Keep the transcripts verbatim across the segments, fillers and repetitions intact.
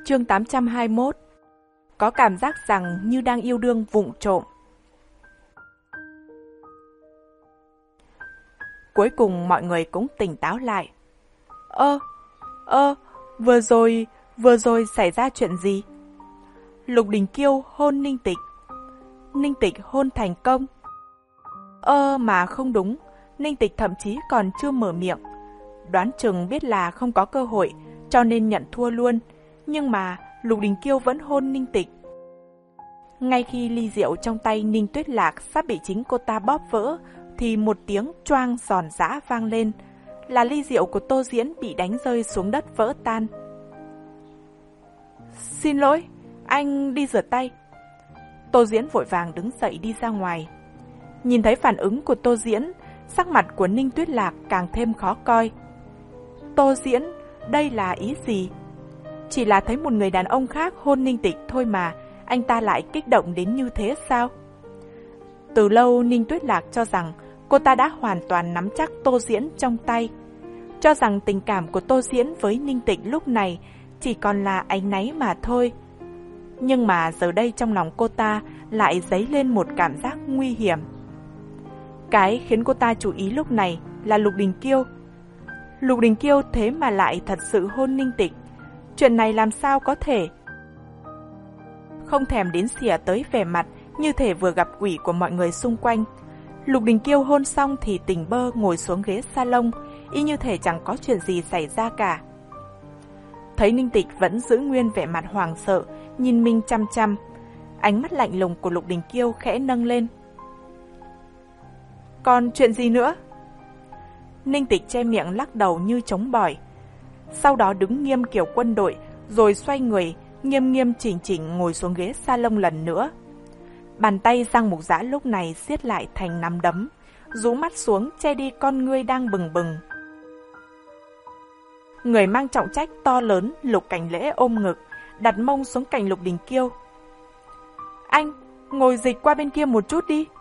Chương tám trăm hai mươi mốt. Có cảm giác rằng như đang yêu đương vụng trộm. Cuối cùng mọi người cũng tỉnh táo lại. Ơ, ơ, vừa rồi, vừa rồi xảy ra chuyện gì? Lục Đình Kiêu hôn Ninh Tịch. Ninh Tịch hôn thành công. Ơ mà không đúng, Ninh Tịch thậm chí còn chưa mở miệng. Đoán chừng biết là không có cơ hội, cho nên nhận thua luôn. Nhưng mà Lục Đình Kiêu vẫn hôn Ninh Tịch. Ngay khi ly rượu trong tay Ninh Tuyết Lạc sắp bị chính cô ta bóp vỡ, thì một tiếng choang giòn giã vang lên. Là ly rượu của Tô Diễn bị đánh rơi xuống đất vỡ tan. Xin lỗi, anh đi rửa tay. Tô Diễn vội vàng đứng dậy đi ra ngoài. Nhìn thấy phản ứng của Tô Diễn, sắc mặt của Ninh Tuyết Lạc càng thêm khó coi. Tô Diễn, đây là ý gì? Chỉ là thấy một người đàn ông khác hôn Ninh Tịch thôi mà, anh ta lại kích động đến như thế sao? Từ lâu Ninh Tuyết Lạc cho rằng cô ta đã hoàn toàn nắm chắc Tô Diễn trong tay. Cho rằng tình cảm của Tô Diễn với Ninh Tịch lúc này chỉ còn là áy náy mà thôi. Nhưng mà giờ đây trong lòng cô ta lại dấy lên một cảm giác nguy hiểm. Cái khiến cô ta chú ý lúc này là Lục Đình Kiêu. Lục Đình Kiêu thế mà lại thật sự hôn Ninh Tịch. Chuyện này làm sao có thể? Không thèm đến xỉa tới vẻ mặt như thể vừa gặp quỷ của mọi người xung quanh. Lục Đình Kiêu hôn xong thì tỉnh bơ ngồi xuống ghế salon, y như thể chẳng có chuyện gì xảy ra cả. Thấy Ninh Tịch vẫn giữ nguyên vẻ mặt hoảng sợ, nhìn mình chăm chăm. Ánh mắt lạnh lùng của Lục Đình Kiêu khẽ nâng lên. Còn chuyện gì nữa? Ninh Tịch che miệng lắc đầu như chống bỏi. Sau đó đứng nghiêm kiểu quân đội, rồi xoay người, nghiêm nghiêm chỉnh chỉnh ngồi xuống ghế salon lần nữa. Bàn tay Giang Mục Dã lúc này siết lại thành nắm đấm, rũ mắt xuống che đi con ngươi đang bừng bừng. Người mang trọng trách to lớn Lục Cảnh Lễ ôm ngực, đặt mông xuống cạnh Lục Đình Kiêu. Anh, ngồi dịch qua bên kia một chút đi.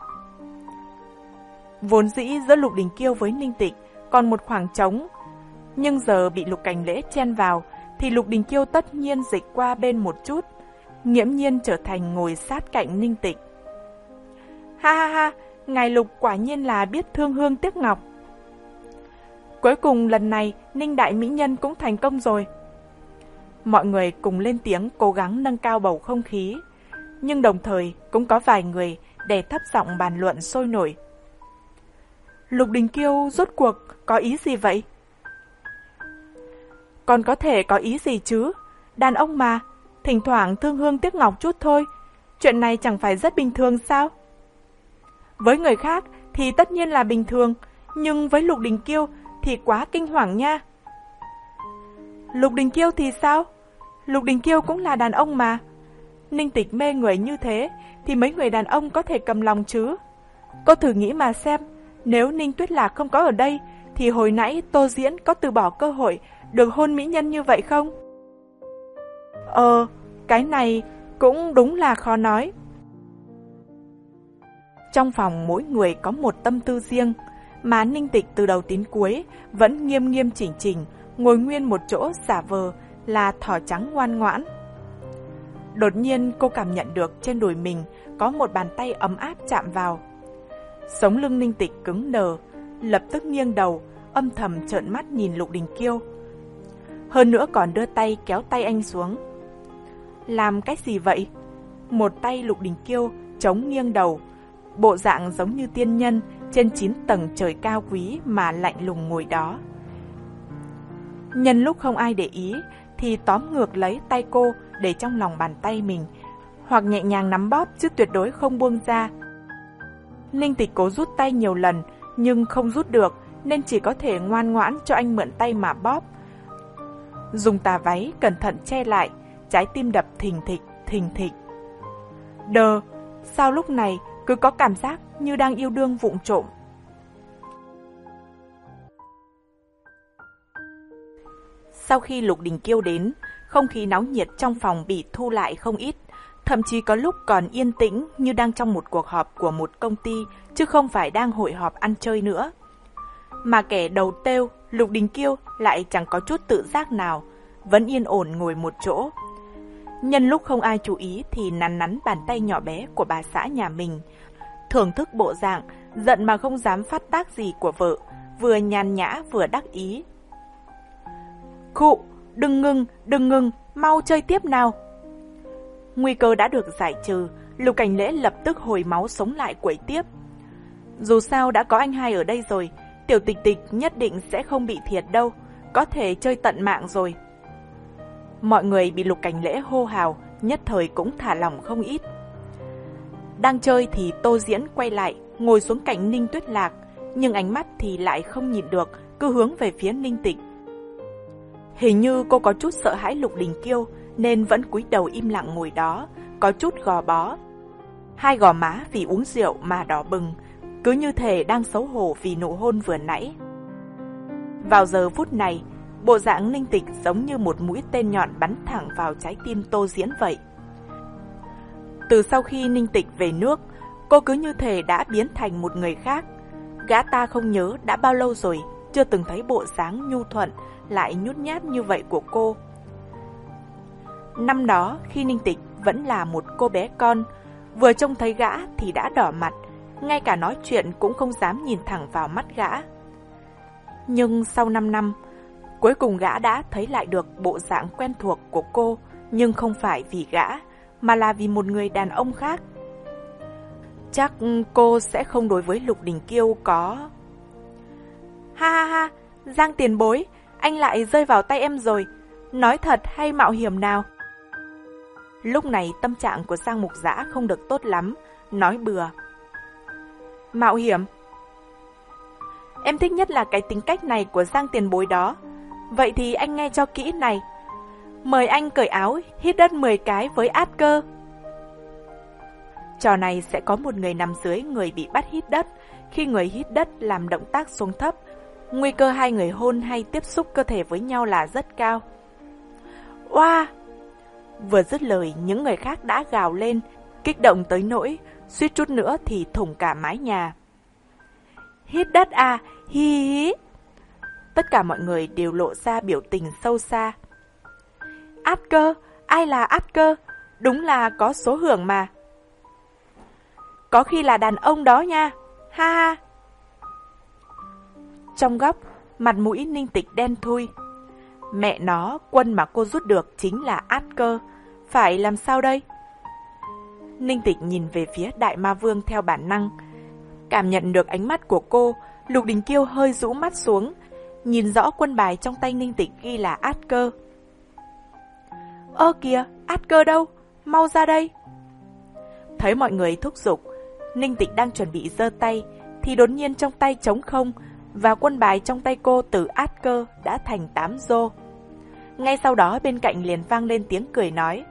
Vốn dĩ giữa Lục Đình Kiêu với Ninh Tịch còn một khoảng trống, nhưng giờ bị Lục Cảnh Lễ chen vào, thì Lục Đình Kiêu tất nhiên dịch qua bên một chút, nghiễm nhiên trở thành ngồi sát cạnh Ninh Tịch. Ha ha ha, ngài Lục quả nhiên là biết thương hương tiếc ngọc. Cuối cùng lần này Ninh đại mỹ nhân cũng thành công rồi. Mọi người cùng lên tiếng cố gắng nâng cao bầu không khí, nhưng đồng thời cũng có vài người đè thấp giọng bàn luận sôi nổi. Lục Đình Kiêu rốt cuộc có ý gì vậy? Còn có thể có ý gì chứ? Đàn ông mà, thỉnh thoảng thương hương tiếc ngọc chút thôi. Chuyện này chẳng phải rất bình thường sao? Với người khác thì tất nhiên là bình thường, nhưng với Lục Đình Kiêu thì quá kinh hoàng nha. Lục Đình Kiêu thì sao? Lục Đình Kiêu cũng là đàn ông mà. Ninh Tịch mê người như thế thì mấy người đàn ông có thể cầm lòng chứ? Cô thử nghĩ mà xem, nếu Ninh Tuyết Lạc không có ở đây thì hồi nãy Tô Diễn có từ bỏ cơ hội được hôn mỹ nhân như vậy không? Ờ, cái này cũng đúng là khó nói. Trong phòng mỗi người có một tâm tư riêng, mà Ninh Tịch từ đầu đến cuối vẫn nghiêm nghiêm chỉnh chỉnh, ngồi nguyên một chỗ giả vờ là thỏ trắng ngoan ngoãn. Đột nhiên cô cảm nhận được trên đùi mình có một bàn tay ấm áp chạm vào. Sống lưng Ninh Tịch cứng đờ, lập tức nghiêng đầu, âm thầm trợn mắt nhìn Lục Đình Kiêu. Hơn nữa còn đưa tay kéo tay anh xuống. Làm cách gì vậy? Một tay Lục Đình Kiêu chống nghiêng đầu, bộ dạng giống như tiên nhân trên chín tầng trời cao quý mà lạnh lùng ngồi đó. Nhân lúc không ai để ý thì tóm ngược lấy tay cô để trong lòng bàn tay mình, hoặc nhẹ nhàng nắm bóp chứ tuyệt đối không buông ra. Ninh Tịch cố rút tay nhiều lần nhưng không rút được, nên chỉ có thể ngoan ngoãn cho anh mượn tay mà bóp. Dùng tà váy cẩn thận che lại, trái tim đập thình thịch, thình thịch. Đờ, sao lúc này cứ có cảm giác như đang yêu đương vụng trộm. Sau khi Lục Đình Kiêu đến, không khí náo nhiệt trong phòng bị thu lại không ít, thậm chí có lúc còn yên tĩnh như đang trong một cuộc họp của một công ty, chứ không phải đang hội họp ăn chơi nữa. Mà kẻ đầu têu, Lục Đình Kiêu lại chẳng có chút tự giác nào, vẫn yên ổn ngồi một chỗ. Nhân lúc không ai chú ý thì nắn nắn bàn tay nhỏ bé của bà xã nhà mình, thưởng thức bộ dạng giận mà không dám phát tác gì của vợ, vừa nhàn nhã vừa đắc ý. Khụ, đừng ngừng, đừng ngừng, mau chơi tiếp nào. Nguy cơ đã được giải trừ, Lục Cảnh Lễ lập tức hồi máu sống lại quẩy tiếp. Dù sao đã có anh hai ở đây rồi, Tiểu Tịch Tịch nhất định sẽ không bị thiệt đâu, có thể chơi tận mạng rồi. Mọi người bị Lục Cảnh Lễ hô hào, nhất thời cũng thả lỏng không ít. Đang chơi thì Tô Diễn quay lại, ngồi xuống cạnh Ninh Tuyết Lạc, nhưng ánh mắt thì lại không nhìn được, cứ hướng về phía Ninh Tịch. Hình như cô có chút sợ hãi Lục Đình Kiêu, nên vẫn cúi đầu im lặng ngồi đó, có chút gò bó. Hai gò má vì uống rượu mà đỏ bừng, cứ như thể đang xấu hổ vì nụ hôn vừa nãy. Vào giờ phút này, bộ dạng Ninh Tịch giống như một mũi tên nhọn bắn thẳng vào trái tim Tô Diễn vậy. Từ sau khi Ninh Tịch về nước, cô cứ như thể đã biến thành một người khác. Gã ta không nhớ đã bao lâu rồi chưa từng thấy bộ dáng nhu thuận lại nhút nhát như vậy của cô. Năm đó khi Ninh Tịch vẫn là một cô bé con, vừa trông thấy gã thì đã đỏ mặt, ngay cả nói chuyện cũng không dám nhìn thẳng vào mắt gã. Nhưng sau năm năm, cuối cùng gã đã thấy lại được bộ dạng quen thuộc của cô, nhưng không phải vì gã, mà là vì một người đàn ông khác. Chắc cô sẽ không đối với Lục Đình Kiêu có... Ha ha ha, Giang tiền bối, anh lại rơi vào tay em rồi, nói thật hay mạo hiểm nào? Lúc này tâm trạng của Giang Mục Dã không được tốt lắm, nói bừa. Mạo hiểm? Em thích nhất là cái tính cách này của Giang tiền bối đó. Vậy thì anh nghe cho kỹ này. Mời anh cởi áo, hít đất mười cái với át cơ. Trò này sẽ có một người nằm dưới người bị bắt hít đất. Khi người hít đất làm động tác xuống thấp, nguy cơ hai người hôn hay tiếp xúc cơ thể với nhau là rất cao. Oa! Vừa dứt lời, những người khác đã gào lên, kích động tới nỗi, suýt chút nữa thì thủng cả mái nhà. Hít đất à, hi hi hi. Tất cả mọi người đều lộ ra biểu tình sâu xa. Át cơ, ai là át cơ? Đúng là có số hưởng mà. Có khi là đàn ông đó nha, ha ha. Trong góc, mặt mũi Ninh Tịch đen thui. Mẹ nó, quân mà cô rút được chính là át cơ, phải làm sao đây? Ninh Tịch nhìn về phía Đại Ma Vương theo bản năng. Cảm nhận được ánh mắt của cô, Lục Đình Kiêu hơi rũ mắt xuống, nhìn rõ quân bài trong tay Ninh Tịch ghi là át cơ. Ơ kìa, át cơ đâu? Mau ra đây. Thấy mọi người thúc giục, Ninh Tịch đang chuẩn bị giơ tay, thì đột nhiên trong tay trống không, và quân bài trong tay cô từ át cơ đã thành tám rô. Ngay sau đó bên cạnh liền vang lên tiếng cười nói.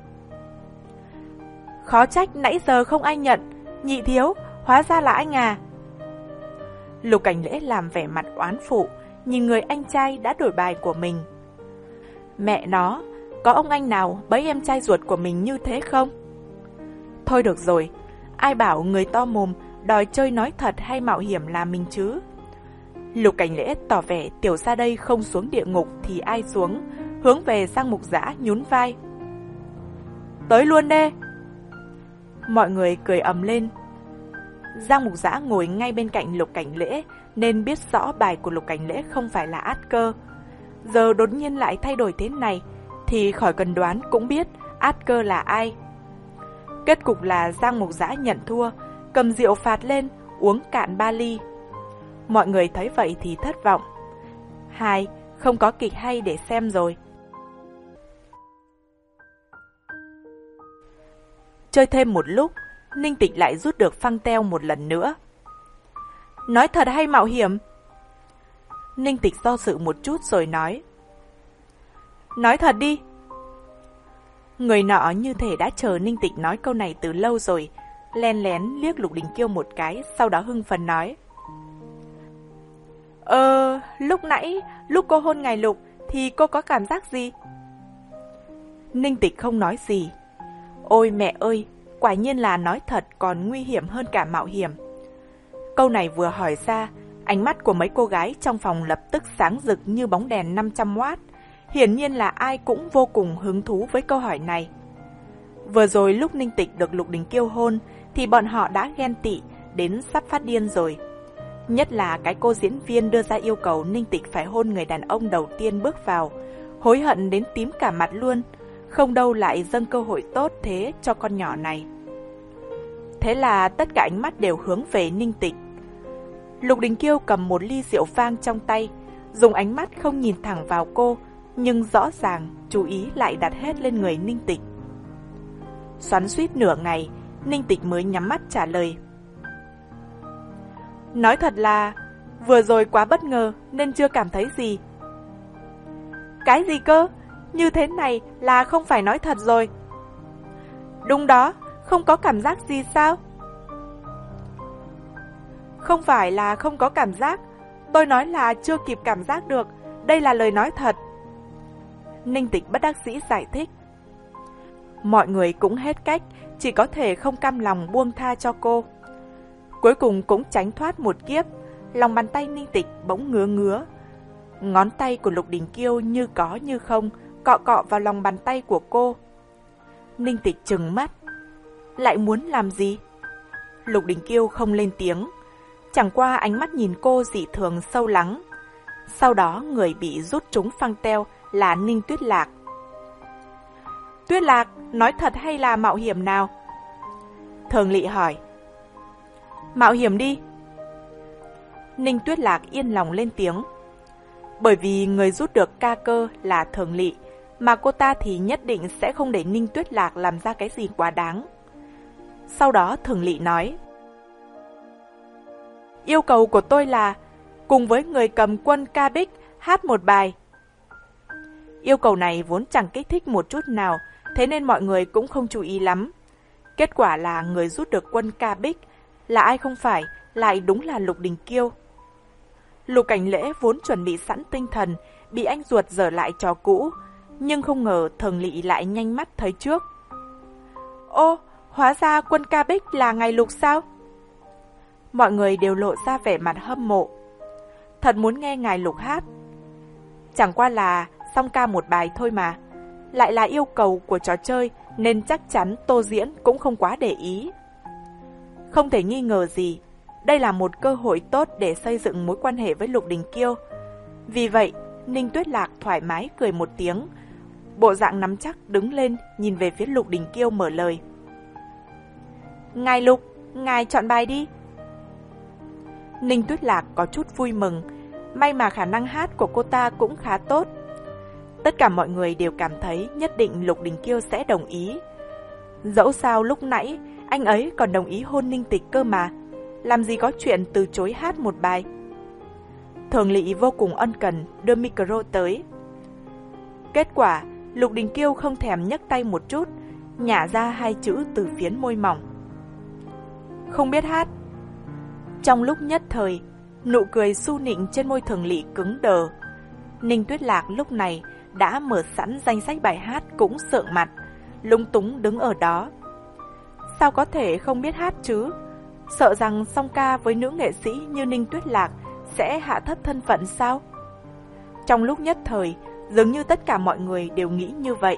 Khó trách nãy giờ không ai nhận, nhị thiếu, hóa ra là anh à. Lục Cảnh Lễ làm vẻ mặt oán phụ, nhìn người anh trai đã đổi bài của mình. Mẹ nó, có ông anh nào bấy em trai ruột của mình như thế không? Thôi được rồi, ai bảo người to mồm đòi chơi nói thật hay mạo hiểm là mình chứ? Lục Cảnh Lễ tỏ vẻ tiểu ra đây không xuống địa ngục thì ai xuống, hướng về Giang Mục Dã nhún vai. Tới luôn đê. Mọi người cười ầm lên. Giang Mục Dã ngồi ngay bên cạnh Lục Cảnh Lễ nên biết rõ bài của Lục Cảnh Lễ không phải là át cơ. Giờ đột nhiên lại thay đổi thế này thì khỏi cần đoán cũng biết át cơ là ai. Kết cục là Giang Mục Dã nhận thua, cầm rượu phạt lên, uống cạn ba ly. Mọi người thấy vậy thì thất vọng. Hai, không có kịch hay để xem rồi. Chơi thêm một lúc, Ninh Tịch lại rút được phăng teo một lần nữa. Nói thật hay mạo hiểm? Ninh Tịch do dự một chút rồi nói. Nói thật đi. Người nọ như thể đã chờ Ninh Tịch nói câu này từ lâu rồi, len lén liếc Lục Đình Kiêu một cái, sau đó hưng phấn nói. Ờ, lúc nãy, lúc cô hôn ngài Lục, thì cô có cảm giác gì? Ninh Tịch không nói gì. Ôi mẹ ơi, quả nhiên là nói thật còn nguy hiểm hơn cả mạo hiểm. Câu này vừa hỏi ra, ánh mắt của mấy cô gái trong phòng lập tức sáng rực như bóng đèn năm trăm oát. Hiển nhiên là ai cũng vô cùng hứng thú với câu hỏi này. Vừa rồi lúc Ninh Tịch được Lục Đình Kiêu hôn thì bọn họ đã ghen tị đến sắp phát điên rồi. Nhất là cái cô diễn viên đưa ra yêu cầu Ninh Tịch phải hôn người đàn ông đầu tiên bước vào, hối hận đến tím cả mặt luôn, không đâu lại dâng cơ hội tốt thế cho con nhỏ này. Thế là tất cả ánh mắt đều hướng về Ninh Tịch. Lục Đình Kiêu cầm một ly rượu vang trong tay, dùng ánh mắt không nhìn thẳng vào cô, nhưng rõ ràng chú ý lại đặt hết lên người Ninh Tịch. Xoắn xuýt nửa ngày, Ninh Tịch mới nhắm mắt trả lời. Nói thật là vừa rồi quá bất ngờ nên chưa cảm thấy gì. Cái gì cơ? Như thế này là không phải nói thật rồi. Đúng đó, không có cảm giác gì sao? Không phải là không có cảm giác, tôi nói là chưa kịp cảm giác được, đây là lời nói thật. Ninh Tịch bất đắc dĩ giải thích. Mọi người cũng hết cách, chỉ có thể không cam lòng buông tha cho cô. Cuối cùng cũng tránh thoát một kiếp, lòng bàn tay Ninh Tịch bỗng ngứa ngứa. Ngón tay của Lục Đình Kiêu như có như không, cọ cọ vào lòng bàn tay của cô. Ninh Tịch trừng mắt. Lại muốn làm gì? Lục Đình Kiêu không lên tiếng, chẳng qua ánh mắt nhìn cô dị thường sâu lắng. Sau đó người bị rút trúng phăng teo là Ninh Tuyết Lạc. Tuyết Lạc, nói thật hay là mạo hiểm nào? Thường Lị hỏi. Mạo hiểm đi. Ninh Tuyết Lạc yên lòng lên tiếng. Bởi vì người rút được ca cơ là Thường Lị, mà cô ta thì nhất định sẽ không để Ninh Tuyết Lạc làm ra cái gì quá đáng. Sau đó Thường Lị nói. Yêu cầu của tôi là cùng với người cầm quân ca bích hát một bài. Yêu cầu này vốn chẳng kích thích một chút nào, thế nên mọi người cũng không chú ý lắm. Kết quả là người rút được quân ca bích là ai không phải, lại đúng là Lục Đình Kiêu. Lục Cảnh Lễ vốn chuẩn bị sẵn tinh thần, bị anh ruột dở lại trò cũ, nhưng không ngờ Thường Lị lại nhanh mắt thấy trước. Ô, hóa ra quân ca bích là ngài Lục sao? Mọi người đều lộ ra vẻ mặt hâm mộ. Thật muốn nghe ngài Lục hát. Chẳng qua là song ca một bài thôi mà, lại là yêu cầu của trò chơi nên chắc chắn Tô Diễn cũng không quá để ý. Không thể nghi ngờ gì, đây là một cơ hội tốt để xây dựng mối quan hệ với Lục Đình Kiêu. Vì vậy, Ninh Tuyết Lạc thoải mái cười một tiếng, bộ dạng nắm chắc đứng lên nhìn về phía Lục Đình Kiêu mở lời. Ngài Lục, ngài chọn bài đi. Ninh Tuyết Lạc có chút vui mừng, may mà khả năng hát của cô ta cũng khá tốt. Tất cả mọi người đều cảm thấy nhất định Lục Đình Kiêu sẽ đồng ý. Dẫu sao lúc nãy anh ấy còn đồng ý hôn Ninh Tịch cơ mà, làm gì có chuyện từ chối hát một bài. Thường Lị vô cùng ân cần đưa micro tới. Kết quả Lục Đình Kiêu không thèm nhấc tay một chút, nhả ra hai chữ từ phiến môi mỏng. Không biết hát. Trong lúc nhất thời, nụ cười su nịnh trên môi Thường Lị cứng đờ. Ninh Tuyết Lạc lúc này đã mở sẵn danh sách bài hát cũng sượng mặt, lúng túng đứng ở đó. Sao có thể không biết hát chứ? Sợ rằng song ca với nữ nghệ sĩ như Ninh Tuyết Lạc sẽ hạ thấp thân phận sao? Trong lúc nhất thời, dường như tất cả mọi người đều nghĩ như vậy.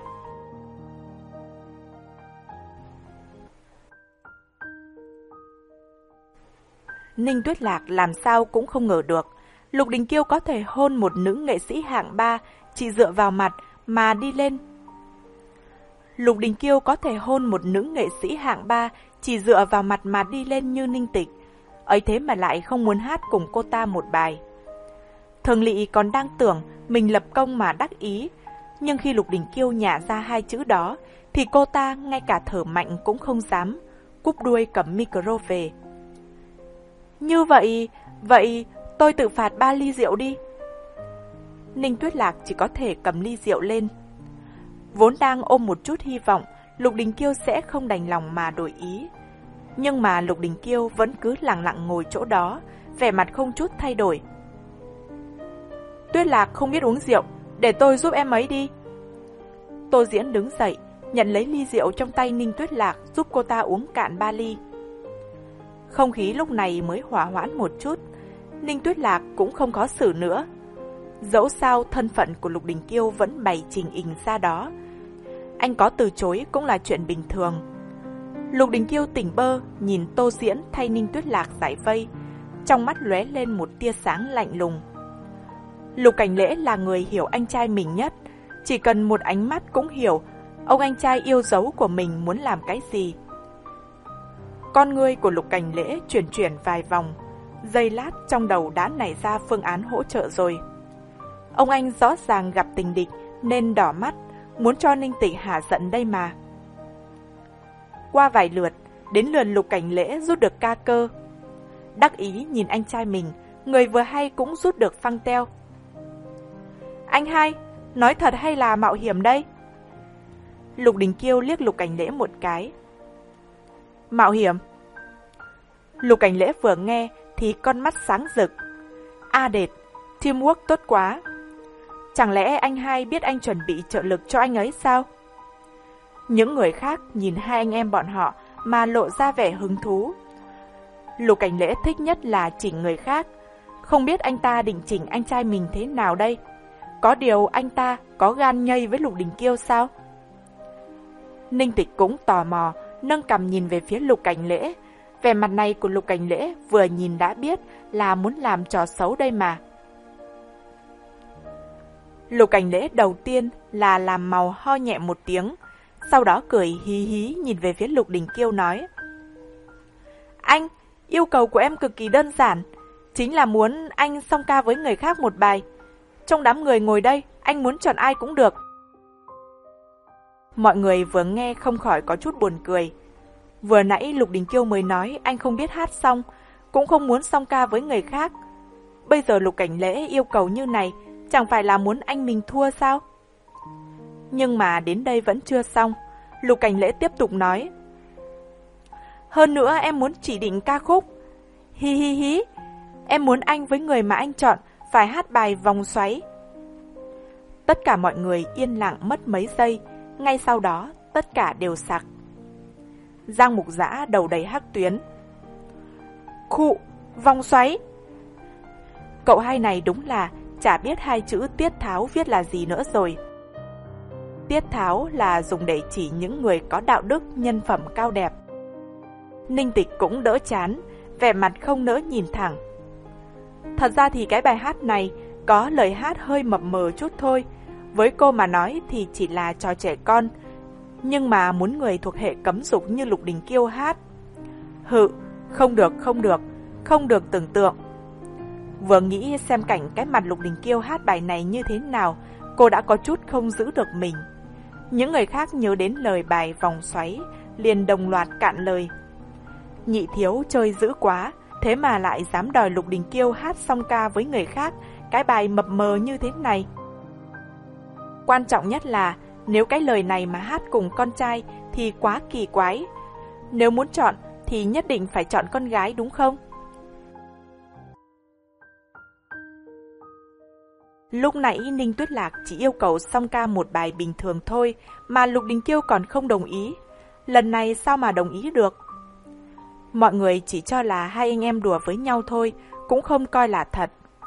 Ninh Tuyết Lạc làm sao cũng không ngờ được, Lục Đình Kiêu có thể hôn một nữ nghệ sĩ hạng ba chỉ dựa vào mặt mà đi lên. Lục Đình Kiêu có thể hôn một nữ nghệ sĩ hạng ba chỉ dựa vào mặt mà đi lên như Ninh Tịch, ấy thế mà lại không muốn hát cùng cô ta một bài. Thường Lị còn đang tưởng mình lập công mà đắc ý, nhưng khi Lục Đình Kiêu nhả ra hai chữ đó thì cô ta ngay cả thở mạnh cũng không dám, cúp đuôi cầm micro về. Như vậy, vậy tôi tự phạt ba ly rượu đi. Ninh Tuyết Lạc chỉ có thể cầm ly rượu lên. Vốn đang ôm một chút hy vọng Lục Đình Kiêu sẽ không đành lòng mà đổi ý, nhưng mà Lục Đình Kiêu vẫn cứ lặng lặng ngồi chỗ đó, vẻ mặt không chút thay đổi. Tuyết Lạc không biết uống rượu, để tôi giúp em ấy đi. Tô Diễn đứng dậy, nhận lấy ly rượu trong tay Ninh Tuyết Lạc, giúp cô ta uống cạn ba ly. Không khí lúc này mới hòa hoãn một chút, Ninh Tuyết Lạc cũng không khó xử nữa. Dẫu sao thân phận của Lục Đình Kiêu vẫn bày trình hình ra đó. anh có từ chối cũng là chuyện bình thường. Lục Đình Kiêu tỉnh bơ nhìn Tô Diễn thay Ninh Tuyết Lạc giải vây, trong mắt lóe lên một tia sáng lạnh lùng. Lục Cảnh Lễ là người hiểu anh trai mình nhất, chỉ cần một ánh mắt cũng hiểu ông anh trai yêu dấu của mình muốn làm cái gì. Con ngươi của Lục Cảnh Lễ chuyển chuyển vài vòng, giây lát trong đầu đã nảy ra phương án hỗ trợ rồi. Ông anh rõ ràng gặp tình địch nên đỏ mắt, muốn cho Ninh Tịch hả giận đây mà. Qua vài lượt, đến lượt Lục Cảnh Lễ rút được ca cơ. Đắc ý nhìn anh trai mình, người vừa hay cũng rút được phăng teo. Anh hai, nói thật hay là mạo hiểm đây? Lục Đình Kiêu liếc Lục Cảnh Lễ một cái. Mạo hiểm? Lục Cảnh Lễ vừa nghe thì con mắt sáng rực. A đệt, teamwork tốt quá. Chẳng lẽ anh hai biết anh chuẩn bị trợ lực cho anh ấy sao? Những người khác nhìn hai anh em bọn họ mà lộ ra vẻ hứng thú. Lục Cảnh Lễ thích nhất là chỉnh người khác. Không biết anh ta định chỉnh anh trai mình thế nào đây? Có điều anh ta có gan nhây với Lục Đình Kiêu sao? Ninh Tịch cũng tò mò, nâng cằm nhìn về phía Lục Cảnh Lễ. Vẻ mặt này của Lục Cảnh Lễ vừa nhìn đã biết là muốn làm trò xấu đây mà. Lục Cảnh Lễ đầu tiên là làm màu ho nhẹ một tiếng, sau đó cười hí hí nhìn về phía Lục Đình Kiêu nói. Anh, yêu cầu của em cực kỳ đơn giản, chính là muốn anh song ca với người khác một bài. Trong đám người ngồi đây, anh muốn chọn ai cũng được. Mọi người vừa nghe không khỏi có chút buồn cười. Vừa nãy Lục Đình Kiêu mới nói anh không biết hát xong, cũng không muốn song ca với người khác. Bây giờ Lục Cảnh Lễ yêu cầu như này, chẳng phải là muốn anh mình thua sao? Nhưng mà đến đây vẫn chưa xong. Lục Cảnh Lễ tiếp tục nói. Hơn nữa em muốn chỉ định ca khúc. Hi hi hi, em muốn anh với người mà anh chọn phải hát bài Vòng Xoáy. Tất cả mọi người yên lặng mất mấy giây, ngay sau đó tất cả đều sặc. Giang Mục Dã đầu đầy hắc tuyến. Khụ, Vòng Xoáy. Cậu hai này đúng là chả biết hai chữ tiết tháo viết là gì nữa rồi. Tiết tháo là dùng để chỉ những người có đạo đức, nhân phẩm cao đẹp. Ninh Tịch cũng đỡ chán, vẻ mặt không nỡ nhìn thẳng. Thật ra thì cái bài hát này có lời hát hơi mập mờ chút thôi. Với cô mà nói thì chỉ là trò trẻ con. Nhưng mà muốn người thuộc hệ cấm dục như Lục Đình Kiêu hát. Hự, không được, không được, không được tưởng tượng. Vừa nghĩ xem cảnh cái mặt Lục Đình Kiêu hát bài này như thế nào, cô đã có chút không giữ được mình. Những người khác nhớ đến lời bài Vòng Xoáy, liền đồng loạt cạn lời. Nhị thiếu chơi dữ quá, thế mà lại dám đòi Lục Đình Kiêu hát song ca với người khác, cái bài mập mờ như thế này. Quan trọng nhất là, nếu cái lời này mà hát cùng con trai thì quá kỳ quái. Nếu muốn chọn thì nhất định phải chọn con gái đúng không? Lúc nãy Ninh Tuyết Lạc chỉ yêu cầu song ca một bài bình thường thôi mà Lục Đình Kiêu còn không đồng ý. Lần này sao mà đồng ý được? Mọi người chỉ cho là hai anh em đùa với nhau thôi, cũng không coi là thật.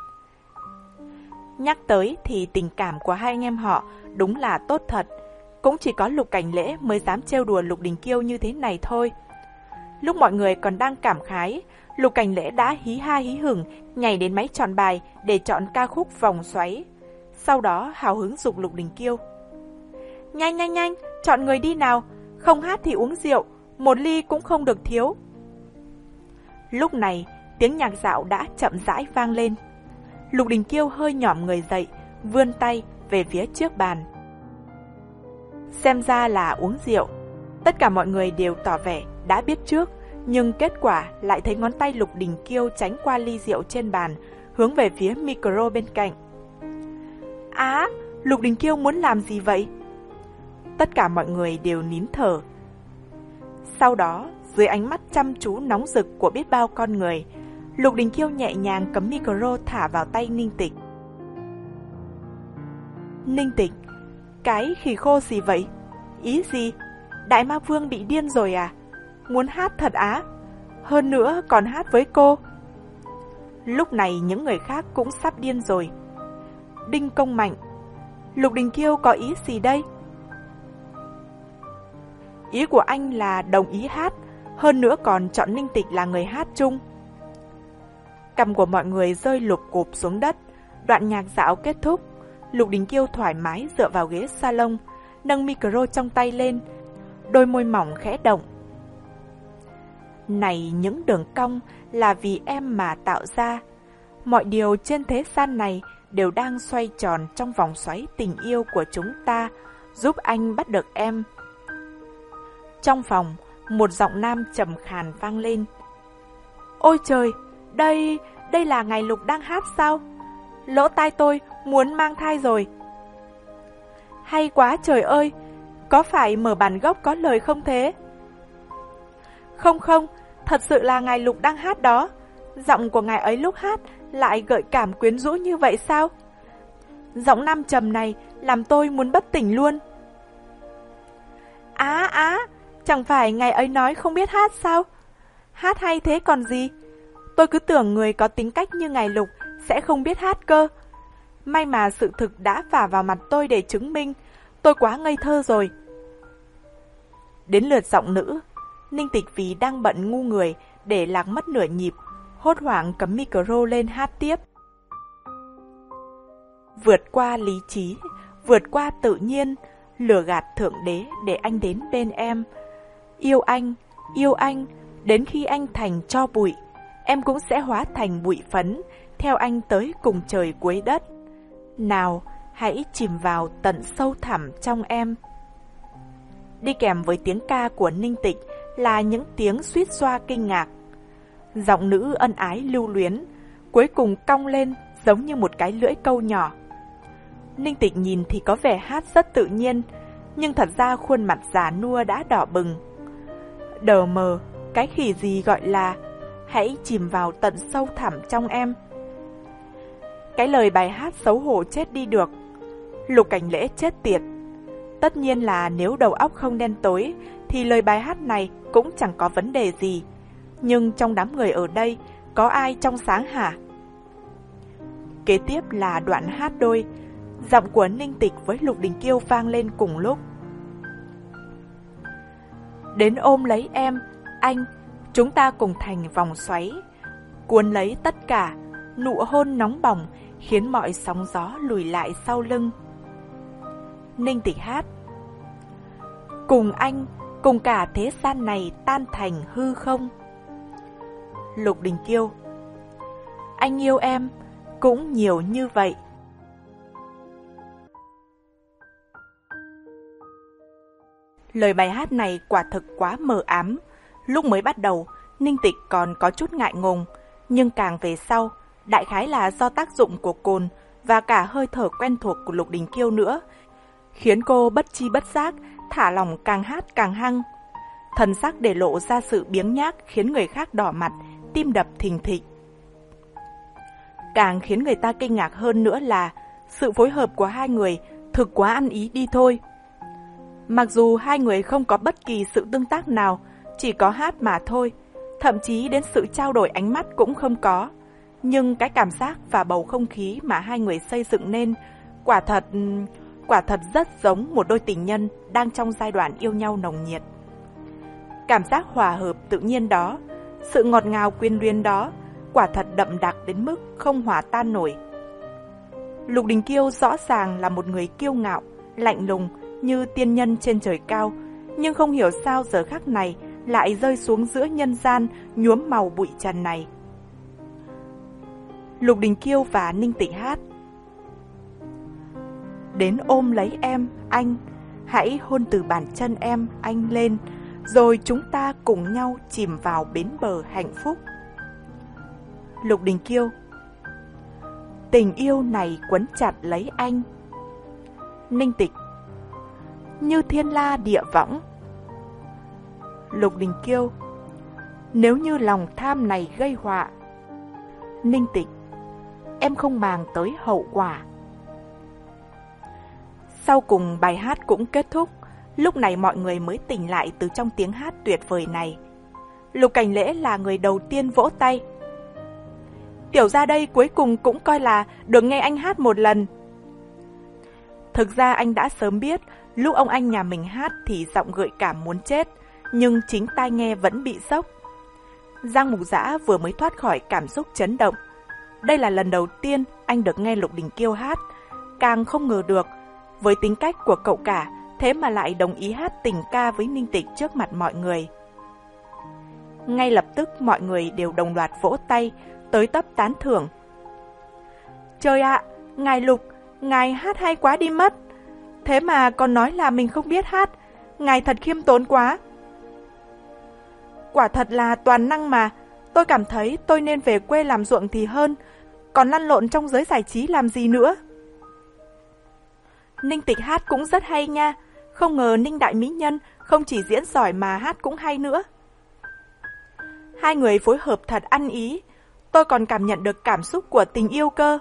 Nhắc tới thì tình cảm của hai anh em họ đúng là tốt thật. Cũng chỉ có Lục Cảnh Lễ mới dám trêu đùa Lục Đình Kiêu như thế này thôi. Lúc mọi người còn đang cảm khái, Lục Cảnh Lễ đã hí ha hí hửng nhảy đến máy chọn bài để chọn ca khúc Vòng Xoáy. Sau đó hào hứng giục Lục Đình Kiêu. Nhanh nhanh nhanh, chọn người đi nào, không hát thì uống rượu, một ly cũng không được thiếu. Lúc này, tiếng nhạc dạo đã chậm rãi vang lên. Lục Đình Kiêu hơi nhỏm người dậy, vươn tay về phía trước bàn. Xem ra là uống rượu. Tất cả mọi người đều tỏ vẻ đã biết trước, nhưng kết quả lại thấy ngón tay Lục Đình Kiêu tránh qua ly rượu trên bàn, hướng về phía micro bên cạnh. Á, Lục Đình Kiêu muốn làm gì vậy? Tất cả mọi người đều nín thở. Sau đó, dưới ánh mắt chăm chú nóng rực của biết bao con người, Lục Đình Kiêu nhẹ nhàng cấm micro thả vào tay Ninh Tịch. Ninh Tịch, cái khỉ khô gì vậy? Ý gì? Đại Ma Vương bị điên rồi à? Muốn hát thật á? Hơn nữa còn hát với cô. Lúc này những người khác cũng sắp điên rồi. Đinh Công Mạnh, Lục Đình Kiêu có ý gì đây? Ý của anh là đồng ý hát, hơn nữa còn chọn Ninh Tịch là người hát chung. Cằm của mọi người rơi lụp cụp xuống đất. Đoạn nhạc dạo kết thúc. Lục Đình Kiêu thoải mái dựa vào ghế salon, nâng micro trong tay lên, đôi môi mỏng khẽ động. Này, những đường cong là vì em mà tạo ra. Mọi điều trên thế gian này đều đang xoay tròn trong vòng xoáy tình yêu của chúng ta, giúp anh bắt được em. Trong phòng, một giọng nam trầm khàn vang lên. Ôi trời, đây, đây là Ngài Lục đang hát sao? Lỗ tai tôi muốn mang thai rồi. Hay quá trời ơi, có phải mở bản gốc có lời không thế? Không không, thật sự là Ngài Lục đang hát đó. Giọng của ngài ấy lúc hát lại gợi cảm quyến rũ như vậy sao? Giọng nam trầm này làm tôi muốn bất tỉnh luôn. Á á, chẳng phải ngài ấy nói không biết hát sao? Hát hay thế còn gì? Tôi cứ tưởng người có tính cách như ngài Lục sẽ không biết hát cơ. May mà sự thực đã vả vào mặt tôi để chứng minh. Tôi quá ngây thơ rồi. Đến lượt giọng nữ. Ninh Tịch vì đang bận ngu người để lạc mất nửa nhịp, hốt hoảng cắm micro lên hát tiếp. Vượt qua lý trí, vượt qua tự nhiên, lừa gạt thượng đế để anh đến bên em. Yêu anh, yêu anh, đến khi anh thành tro bụi, em cũng sẽ hóa thành bụi phấn, theo anh tới cùng trời cuối đất. Nào, hãy chìm vào tận sâu thẳm trong em. Đi kèm với tiếng ca của Ninh Tịch là những tiếng suýt xoa kinh ngạc. Giọng nữ ân ái lưu luyến, cuối cùng cong lên giống như một cái lưỡi câu nhỏ. Ninh Tịch nhìn thì có vẻ hát rất tự nhiên, nhưng thật ra khuôn mặt già nua đã đỏ bừng. Đờ mờ, cái khỉ gì gọi là hãy chìm vào tận sâu thẳm trong em. Cái lời bài hát xấu hổ chết đi được. Lục Cảnh Lễ chết tiệt. Tất nhiên là nếu đầu óc không đen tối thì lời bài hát này cũng chẳng có vấn đề gì. Nhưng trong đám người ở đây có ai trong sáng hả? Kế tiếp là đoạn hát đôi. Giọng của Ninh Tịch với Lục Đình Kiêu vang lên cùng lúc. Đến ôm lấy em, anh, chúng ta cùng thành vòng xoáy, cuốn lấy tất cả, nụ hôn nóng bỏng khiến mọi sóng gió lùi lại sau lưng. Ninh Tịch hát. Cùng anh, cùng cả thế gian này tan thành hư không. Lục Đình Kiêu. Anh yêu em cũng nhiều như vậy. Lời bài hát này quả thực quá mờ ám. Lúc mới bắt đầu, Ninh Tịch còn có chút ngại ngùng, nhưng càng về sau, đại khái là do tác dụng của cồn và cả hơi thở quen thuộc của Lục Đình Kiêu nữa, khiến cô bất chi bất giác thả lỏng, càng hát càng hăng. Thần sắc để lộ ra sự biếng nhác khiến người khác đỏ mặt, tim đập thình thịch. Càng khiến người ta kinh ngạc hơn nữa là sự phối hợp của hai người thực quá ăn ý đi thôi. Mặc dù hai người không có bất kỳ sự tương tác nào, chỉ có hát mà thôi, thậm chí đến sự trao đổi ánh mắt cũng không có. Nhưng cái cảm giác và bầu không khí mà hai người xây dựng nên quả thật, quả thật rất giống một đôi tình nhân đang trong giai đoạn yêu nhau nồng nhiệt. Cảm giác hòa hợp tự nhiên đó, sự ngọt ngào quyến luyến đó, quả thật đậm đặc đến mức không hòa tan nổi. Lục Đình Kiêu rõ ràng là một người kiêu ngạo, lạnh lùng như tiên nhân trên trời cao, nhưng không hiểu sao giờ khắc này lại rơi xuống giữa nhân gian nhuốm màu bụi trần này. Lục Đình Kiêu và Ninh Tịch hát. Đến ôm lấy em, anh, hãy hôn từ bàn chân em, anh lên, rồi chúng ta cùng nhau chìm vào bến bờ hạnh phúc. Lục Đình Kiêu. Tình yêu này quấn chặt lấy anh. Ninh Tịch. Như thiên la địa võng. Lục Đình Kiêu. Nếu như lòng tham này gây họa. Ninh Tịch. Em không màng tới hậu quả. Sau cùng bài hát cũng kết thúc. Lúc này mọi người mới tỉnh lại từ trong tiếng hát tuyệt vời này. Lục Cảnh Lễ là người đầu tiên vỗ tay. Tiểu ra đây cuối cùng cũng coi là được nghe anh hát một lần. Thực ra anh đã sớm biết Lúc ông anh nhà mình hát thì giọng gợi cảm muốn chết, nhưng chính tai nghe vẫn bị sốc. Giang Mục Dã vừa mới thoát khỏi cảm xúc chấn động. Đây là lần đầu tiên anh được nghe Lục Đình Kiêu hát, càng không ngờ được, với tính cách của cậu cả, thế mà lại đồng ý hát tình ca với Ninh Tịch trước mặt mọi người. Ngay lập tức mọi người đều đồng loạt vỗ tay, tới tấp tán thưởng. Trời ạ, ngài Lục, ngài hát hay quá đi mất. Thế mà còn nói là mình không biết hát, ngài thật khiêm tốn quá. Quả thật là toàn năng mà, tôi cảm thấy tôi nên về quê làm ruộng thì hơn, còn lăn lộn trong giới giải trí làm gì nữa. Ninh Tịch hát cũng rất hay nha, không ngờ Ninh đại mỹ nhân không chỉ diễn giỏi mà hát cũng hay nữa. Hai người phối hợp thật ăn ý, tôi còn cảm nhận được cảm xúc của tình yêu cơ.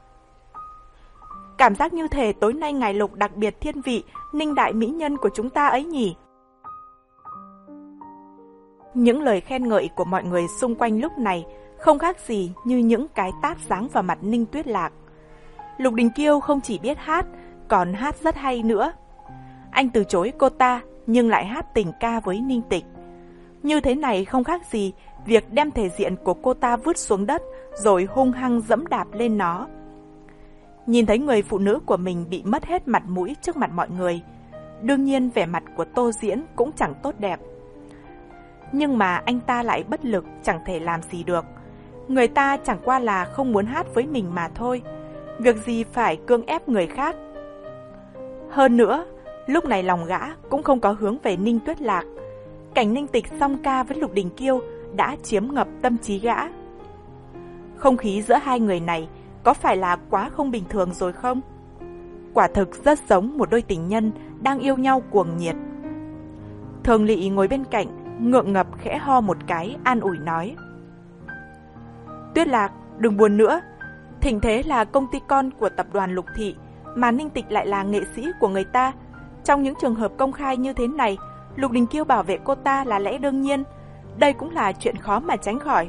Cảm giác như thể tối nay ngài Lục đặc biệt thiên vị Ninh đại mỹ nhân của chúng ta ấy nhỉ. Những lời khen ngợi của mọi người xung quanh lúc này không khác gì như những cái tát giáng vào mặt Ninh Tuyết Lạc. Lục Đình Kiêu không chỉ biết hát, còn hát rất hay nữa. Anh từ chối cô ta nhưng lại hát tình ca với Ninh Tịch. Như thế này không khác gì việc đem thể diện của cô ta vứt xuống đất rồi hung hăng dẫm đạp lên nó. Nhìn thấy người phụ nữ của mình bị mất hết mặt mũi trước mặt mọi người, đương nhiên vẻ mặt của Tô Diễn cũng chẳng tốt đẹp. Nhưng mà anh ta lại bất lực, chẳng thể làm gì được. Người ta chẳng qua là không muốn hát với mình mà thôi, việc gì phải cưỡng ép người khác. Hơn nữa, lúc này lòng gã cũng không có hướng về Ninh Tuyết Lạc. Cảnh Ninh Tịch song ca với Lục Đình Kiêu đã chiếm ngập tâm trí gã. Không khí giữa hai người này có phải là quá không bình thường rồi không? Quả thực rất giống một đôi tình nhân đang yêu nhau cuồng nhiệt. Thường Lị ngồi bên cạnh, ngượng ngập khẽ ho một cái, an ủi nói. Tuyết Lạc, đừng buồn nữa. Thịnh Thế là công ty con của tập đoàn Lục Thị, mà Ninh Tịch lại là nghệ sĩ của người ta. Trong những trường hợp công khai như thế này, Lục Đình Kiêu bảo vệ cô ta là lẽ đương nhiên. Đây cũng là chuyện khó mà tránh khỏi.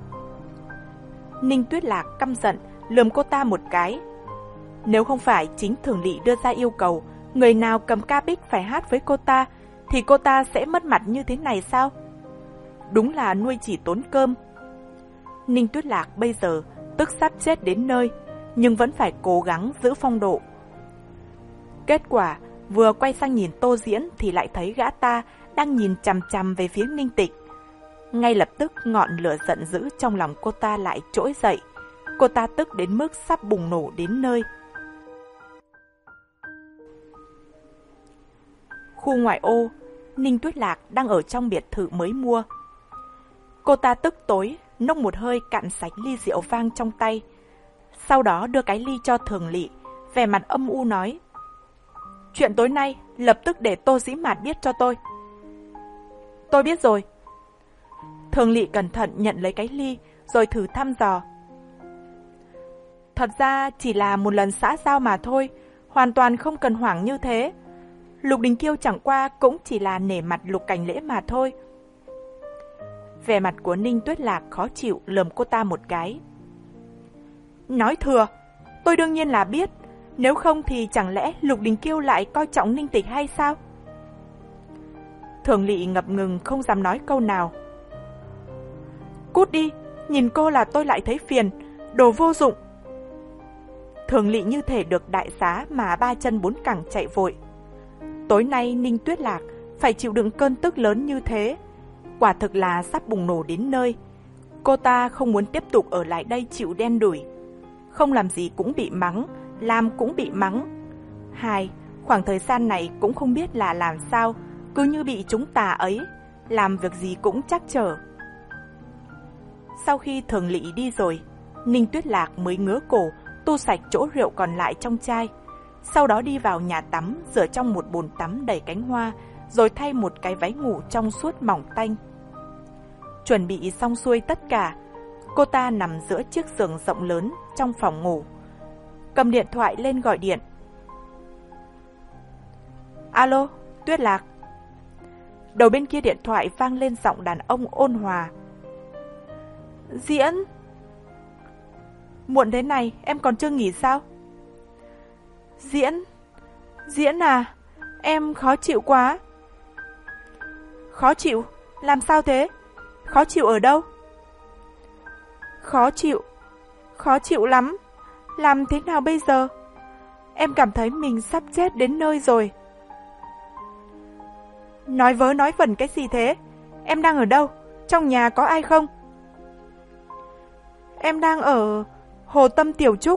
Ninh Tuyết Lạc căm giận, lườm cô ta một cái. Nếu không phải chính Thường Lị đưa ra yêu cầu, người nào cầm ca bích phải hát với cô ta, thì cô ta sẽ mất mặt như thế này sao? Đúng là nuôi chỉ tốn cơm. Ninh Tuyết Lạc bây giờ tức sắp chết đến nơi, nhưng vẫn phải cố gắng giữ phong độ. Kết quả, vừa quay sang nhìn Tô Diễn thì lại thấy gã ta đang nhìn chằm chằm về phía Ninh Tịch. Ngay lập tức ngọn lửa giận dữ trong lòng cô ta lại trỗi dậy. Cô ta tức đến mức sắp bùng nổ đến nơi. Khu ngoại ô, Ninh Tuyết Lạc đang ở trong biệt thự mới mua. Cô ta tức tối, nốc một hơi cạn sạch ly rượu vang trong tay. Sau đó đưa cái ly cho Thường Lị, vẻ mặt âm u nói. Chuyện tối nay lập tức để Tô Dĩ Mạt biết cho tôi. Tôi biết rồi. Thường Lị cẩn thận nhận lấy cái ly, rồi thử thăm dò. Thật ra chỉ là một lần xã giao mà thôi, hoàn toàn không cần hoảng như thế. Lục Đình Kiêu chẳng qua cũng chỉ là nể mặt Lục Cảnh Lễ mà thôi. Vẻ mặt của Ninh Tuyết Lạc khó chịu, lườm cô ta một cái. Nói thừa, tôi đương nhiên là biết. Nếu không thì chẳng lẽ Lục Đình Kiêu lại coi trọng Ninh Tịch hay sao? Thường Lị ngập ngừng không dám nói câu nào. Cút đi, nhìn cô là tôi lại thấy phiền, đồ vô dụng. Thường Lị như thể được đại xá mà ba chân bốn cẳng chạy vội. Tối nay Ninh Tuyết Lạc phải chịu đựng cơn tức lớn như thế, quả thực là sắp bùng nổ đến nơi. Cô ta không muốn tiếp tục ở lại đây chịu đen đủi. Không làm gì cũng bị mắng, làm cũng bị mắng. Hai, khoảng thời gian này cũng không biết là làm sao, cứ như bị chúng tà ấy, làm việc gì cũng trắc trở. Sau khi Thường Lị đi rồi, Ninh Tuyết Lạc mới ngứa cổ tu sạch chỗ rượu còn lại trong chai. Sau đó đi vào nhà tắm, rửa trong một bồn tắm đầy cánh hoa, rồi thay một cái váy ngủ trong suốt mỏng tanh. Chuẩn bị xong xuôi tất cả, cô ta nằm giữa chiếc giường rộng lớn trong phòng ngủ, cầm điện thoại lên gọi điện. Alo, Tuyết Lạc. Đầu bên kia điện thoại vang lên giọng đàn ông ôn hòa. Diễn, muộn thế này em còn chưa nghỉ sao? Diễn, Diễn à, Em khó chịu quá. Khó chịu? Làm sao thế? Khó chịu ở đâu? Khó chịu, khó chịu lắm. Làm thế nào bây giờ? Em cảm thấy mình sắp chết đến nơi rồi. Nói vớ nói vẩn cái gì thế? Em đang ở đâu? Trong nhà có ai không? Em đang ở Hồ Tâm Tiểu Trúc.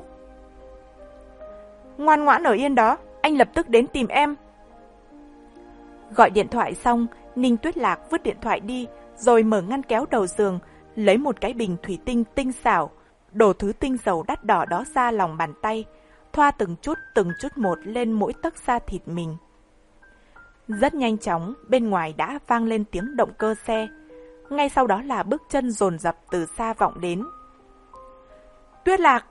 Ngoan ngoãn ở yên đó, anh lập tức đến tìm em. Gọi điện thoại xong, Ninh Tuyết Lạc vứt điện thoại đi, rồi mở ngăn kéo đầu giường, lấy một cái bình thủy tinh tinh xảo, đổ thứ tinh dầu đắt đỏ đó ra lòng bàn tay, thoa từng chút từng chút một lên mỗi tấc da thịt mình. Rất nhanh chóng, bên ngoài đã vang lên tiếng động cơ xe. Ngay sau đó là bước chân dồn dập từ xa vọng đến. Tuyết Lạc!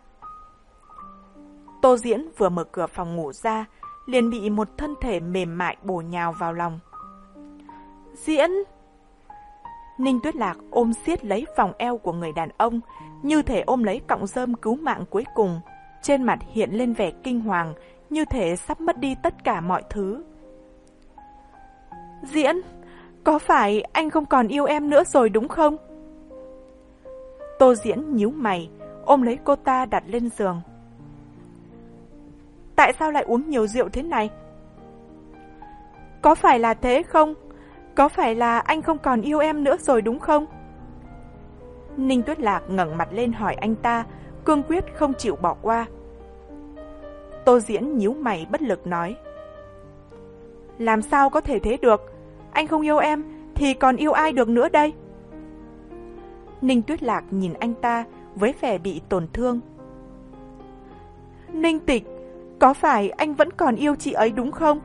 Tô Diễn vừa mở cửa phòng ngủ ra, liền bị một thân thể mềm mại bổ nhào vào lòng. Diễn! Ninh Tuyết Lạc ôm siết lấy vòng eo của người đàn ông, như thể ôm lấy cọng rơm cứu mạng cuối cùng. Trên mặt hiện lên vẻ kinh hoàng, như thể sắp mất đi tất cả mọi thứ. Diễn! Có phải anh không còn yêu em nữa rồi đúng không? Tô Diễn nhíu mày, ôm lấy cô ta đặt lên giường. Tại sao lại uống nhiều rượu thế này? Có phải là thế không? Có phải là anh không còn yêu em nữa rồi đúng không? Ninh Tuyết Lạc ngẩng mặt lên hỏi anh ta, cương quyết không chịu bỏ qua. Tô Diễn nhíu mày bất lực nói. Làm sao có thể thế được? Anh không yêu em thì còn yêu ai được nữa đây? Ninh Tuyết Lạc nhìn anh ta với vẻ bị tổn thương. Ninh Tịch, có phải anh vẫn còn yêu chị ấy đúng không?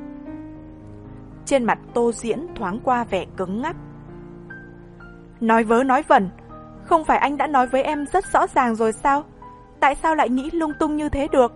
Trên mặt Tô Diễn thoáng qua vẻ cứng ngắc. Nói vớ nói vẩn, không phải anh đã nói với em rất rõ ràng rồi sao? Tại sao lại nghĩ lung tung như thế được?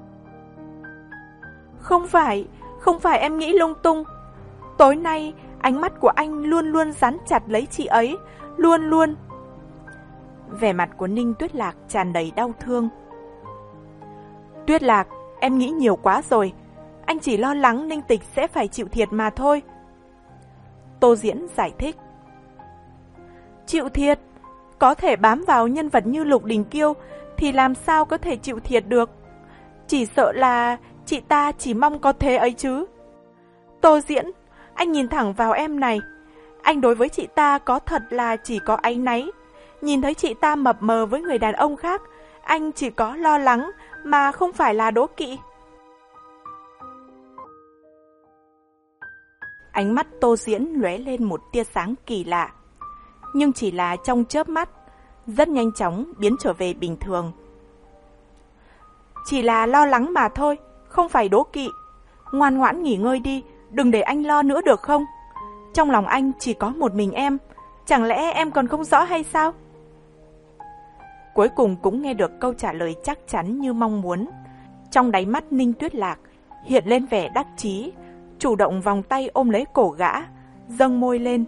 Không phải, không phải em nghĩ lung tung. Tối nay, ánh mắt của anh luôn luôn dán chặt lấy chị ấy, luôn luôn. Vẻ mặt của Ninh Tuyết Lạc tràn đầy đau thương. Tuyết Lạc, em nghĩ nhiều quá rồi. Anh chỉ lo lắng Ninh Tịch sẽ phải chịu thiệt mà thôi. Tô Diễn giải thích. Chịu thiệt? Có thể bám vào nhân vật như Lục Đình Kiêu thì làm sao có thể chịu thiệt được? Chỉ sợ là chị ta chỉ mong có thế ấy chứ. Tô Diễn, anh nhìn thẳng vào em này. Anh đối với chị ta có thật là chỉ có áy náy. Nhìn thấy chị ta mập mờ với người đàn ông khác, anh chỉ có lo lắng mà không phải là đố kỵ. Ánh mắt Tô Diễn lóe lên một tia sáng kỳ lạ, nhưng chỉ là trong chớp mắt, rất nhanh chóng biến trở về bình thường. Chỉ là lo lắng mà thôi, không phải đố kỵ. Ngoan ngoãn nghỉ ngơi đi, đừng để anh lo nữa được không? Trong lòng anh chỉ có một mình em, chẳng lẽ em còn không rõ hay sao? Cuối cùng cũng nghe được câu trả lời chắc chắn như mong muốn. Trong đáy mắt Ninh Tuyết Lạc hiện lên vẻ đắc chí, chủ động vòng tay ôm lấy cổ gã, dâng môi lên.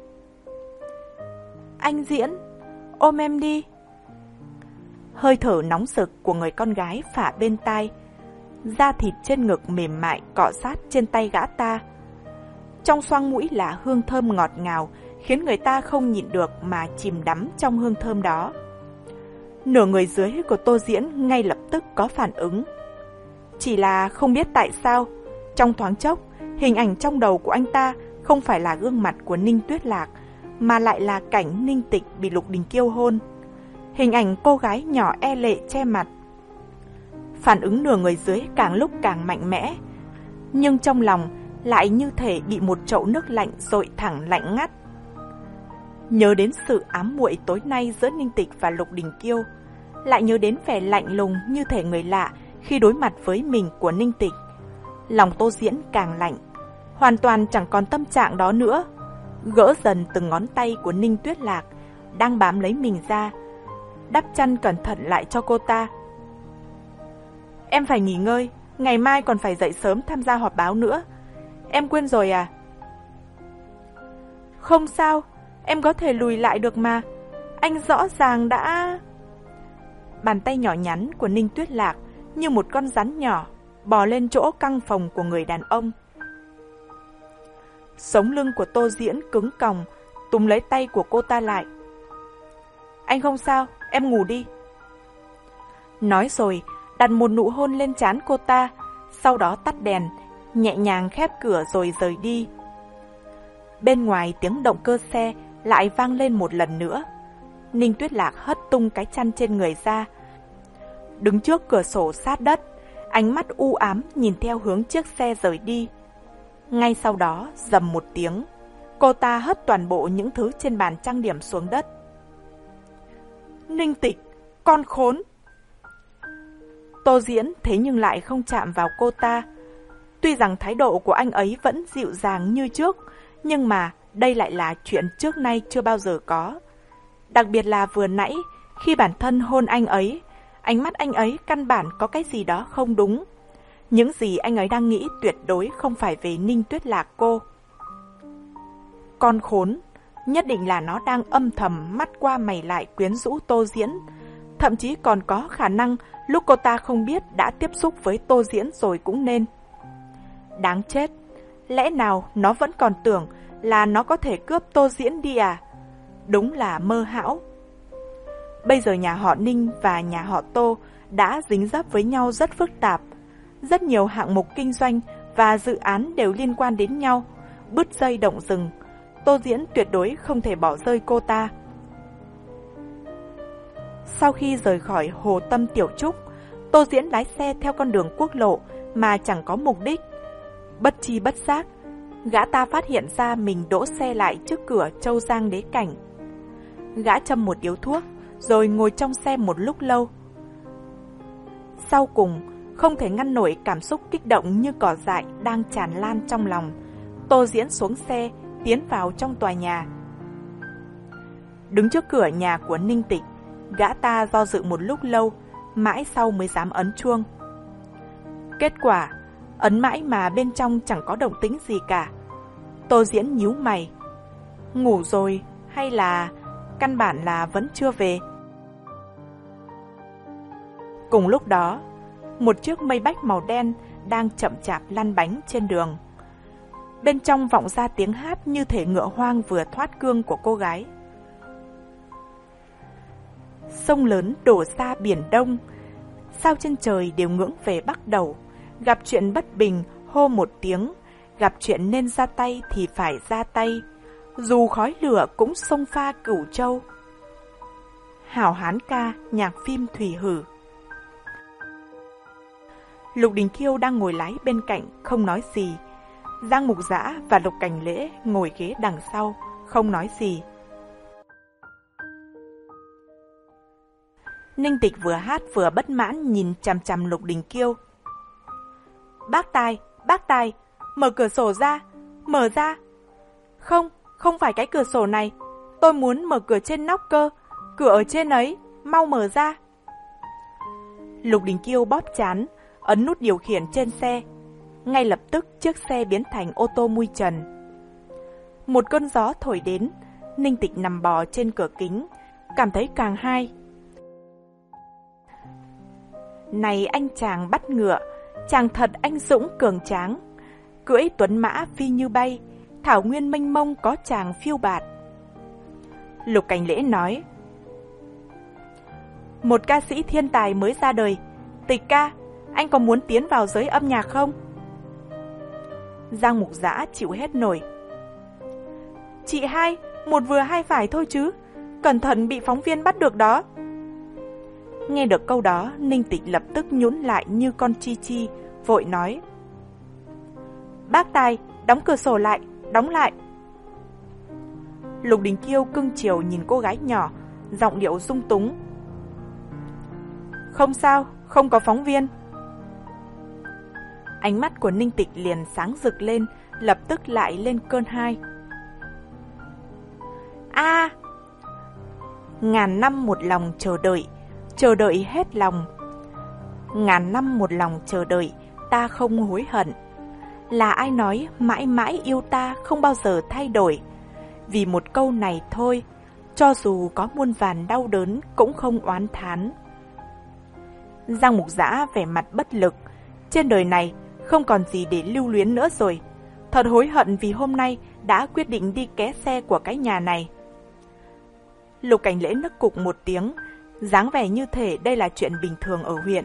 Anh Diễn, ôm em đi. Hơi thở nóng sực của người con gái phả bên tai, da thịt trên ngực mềm mại cọ sát trên tay gã ta. Trong xoang mũi là hương thơm ngọt ngào, khiến người ta không nhịn được mà chìm đắm trong hương thơm đó. Nửa người dưới của Tô Diễn ngay lập tức có phản ứng. Chỉ là không biết tại sao, trong thoáng chốc, hình ảnh trong đầu của anh ta không phải là gương mặt của Ninh Tuyết Lạc, mà lại là cảnh Ninh Tịch bị Lục Đình Kiêu hôn. Hình ảnh cô gái nhỏ e lệ che mặt. Phản ứng nửa người dưới càng lúc càng mạnh mẽ, nhưng trong lòng lại như thể bị một chậu nước lạnh dội thẳng lạnh ngắt. Nhớ đến sự ám muội tối nay giữa Ninh Tịch và Lục Đình Kiêu, lại nhớ đến vẻ lạnh lùng như thể người lạ khi đối mặt với mình của Ninh Tịch. Lòng Tô Diễn càng lạnh, hoàn toàn chẳng còn tâm trạng đó nữa. Gỡ dần từng ngón tay của Ninh Tuyết Lạc đang bám lấy mình ra, đắp chăn cẩn thận lại cho cô ta. Em phải nghỉ ngơi, ngày mai còn phải dậy sớm tham gia họp báo nữa. Em quên rồi à? Không sao, em có thể lùi lại được mà. Anh rõ ràng đã... Bàn tay nhỏ nhắn của Ninh Tuyết Lạc như một con rắn nhỏ bò lên chỗ căng phòng của người đàn ông. Sống lưng của Tô Diễn cứng còng, túm lấy tay của cô ta lại. Anh không sao, em ngủ đi. Nói rồi, đặt một nụ hôn lên trán cô ta, sau đó tắt đèn, nhẹ nhàng khép cửa rồi rời đi. Bên ngoài tiếng động cơ xe lại vang lên một lần nữa. Ninh Tuyết Lạc hất tung cái chăn trên người ra, đứng trước cửa sổ sát đất, ánh mắt u ám nhìn theo hướng chiếc xe rời đi. Ngay sau đó, rầm một tiếng, cô ta hất toàn bộ những thứ trên bàn trang điểm xuống đất. Ninh Tịch, con khốn! Tô Diễn thế nhưng lại không chạm vào cô ta. Tuy rằng thái độ của anh ấy vẫn dịu dàng như trước, nhưng mà đây lại là chuyện trước nay chưa bao giờ có. Đặc biệt là vừa nãy, khi bản thân hôn anh ấy, ánh mắt anh ấy căn bản có cái gì đó không đúng. Những gì anh ấy đang nghĩ tuyệt đối không phải về Ninh Tuyết Lạc cô. Con khốn, nhất định là nó đang âm thầm mắt qua mày lại quyến rũ Tô Diễn. Thậm chí còn có khả năng lúc cô ta không biết đã tiếp xúc với Tô Diễn rồi cũng nên. Đáng chết, lẽ nào nó vẫn còn tưởng là nó có thể cướp Tô Diễn đi à? Đúng là mơ hão. Bây giờ nhà họ Ninh và nhà họ Tô đã dính dấp với nhau rất phức tạp. Rất nhiều hạng mục kinh doanh và dự án đều liên quan đến nhau. Bứt dây động rừng, Tô Diễn tuyệt đối không thể bỏ rơi cô ta. Sau khi rời khỏi Hồ Tâm Tiểu Trúc, Tô Diễn lái xe theo con đường quốc lộ mà chẳng có mục đích. Bất chi bất giác, gã ta phát hiện ra mình đỗ xe lại trước cửa Châu Giang Đế Cảnh. Gã châm một điếu thuốc, rồi ngồi trong xe một lúc lâu. Sau cùng, không thể ngăn nổi cảm xúc kích động như cỏ dại đang tràn lan trong lòng, Tô Diễn xuống xe, tiến vào trong tòa nhà. Đứng trước cửa nhà của Ninh Tịch, gã ta do dự một lúc lâu, mãi sau mới dám ấn chuông. Kết quả, ấn mãi mà bên trong chẳng có động tĩnh gì cả. Tô Diễn nhíu mày. Ngủ rồi hay là căn bản là vẫn chưa về? Cùng lúc đó, một chiếc Maybach màu đen đang chậm chạp lăn bánh trên đường. Bên trong vọng ra tiếng hát như thể ngựa hoang vừa thoát cương của cô gái. Sông lớn đổ xa biển đông, sao trên trời đều ngưỡng về Bắc đầu. Gặp chuyện bất bình hô một tiếng, gặp chuyện nên ra tay thì phải ra tay, dù khói lửa cũng xông pha Cửu Châu. Hảo Hán ca, nhạc phim Thủy Hử. Lục Đình Kiêu đang ngồi lái bên cạnh không nói gì. Giang Mục Dã và Lục Cảnh Lễ ngồi ghế đằng sau không nói gì. Ninh Tịch vừa hát vừa bất mãn nhìn chằm chằm Lục Đình Kiêu. Bác Tài, bác Tài, mở cửa sổ ra, mở ra. Không, không phải cái cửa sổ này, tôi muốn mở cửa trên nóc cơ, cửa ở trên ấy, mau mở ra. Lục Đình Kiêu bóp trán, ấn nút điều khiển trên xe. Ngay lập tức chiếc xe biến thành ô tô mui trần. Một cơn gió thổi đến, Ninh Tịch nằm bò trên cửa kính, cảm thấy càng hay. Này anh chàng bắt ngựa, chàng thật anh dũng cường tráng, cưỡi tuấn mã phi như bay, thảo nguyên mênh mông có chàng phiêu bạt. Lục Cảnh Lễ nói, một ca sĩ thiên tài mới ra đời, Tịch ca, anh có muốn tiến vào giới âm nhạc không? Giang Mục Dã chịu hết nổi. Chị hai, một vừa hai phải thôi chứ, cẩn thận bị phóng viên bắt được đó. Nghe được câu đó, Ninh Tịch lập tức nhún lại như con chi chi, vội nói, bác Tài, đóng cửa sổ lại, đóng lại. Lục Đình Kiêu cưng chiều nhìn cô gái nhỏ, giọng điệu dung túng. Không sao, không có phóng viên. Ánh mắt của Ninh Tịch liền sáng rực lên, lập tức lại lên cơn hai. A, à, ngàn năm một lòng chờ đợi, chờ đợi hết lòng. Ngàn năm một lòng chờ đợi, ta không hối hận. Là ai nói mãi mãi yêu ta không bao giờ thay đổi? Vì một câu này thôi, cho dù có muôn vàn đau đớn cũng không oán thán. Giang Mục Dã vẻ mặt bất lực. Trên đời này không còn gì để lưu luyến nữa rồi. Thật hối hận vì hôm nay đã quyết định đi ké xe của cái nhà này. Lục Cảnh Lễ nức cục một tiếng, dáng vẻ như thể đây là chuyện bình thường ở huyện.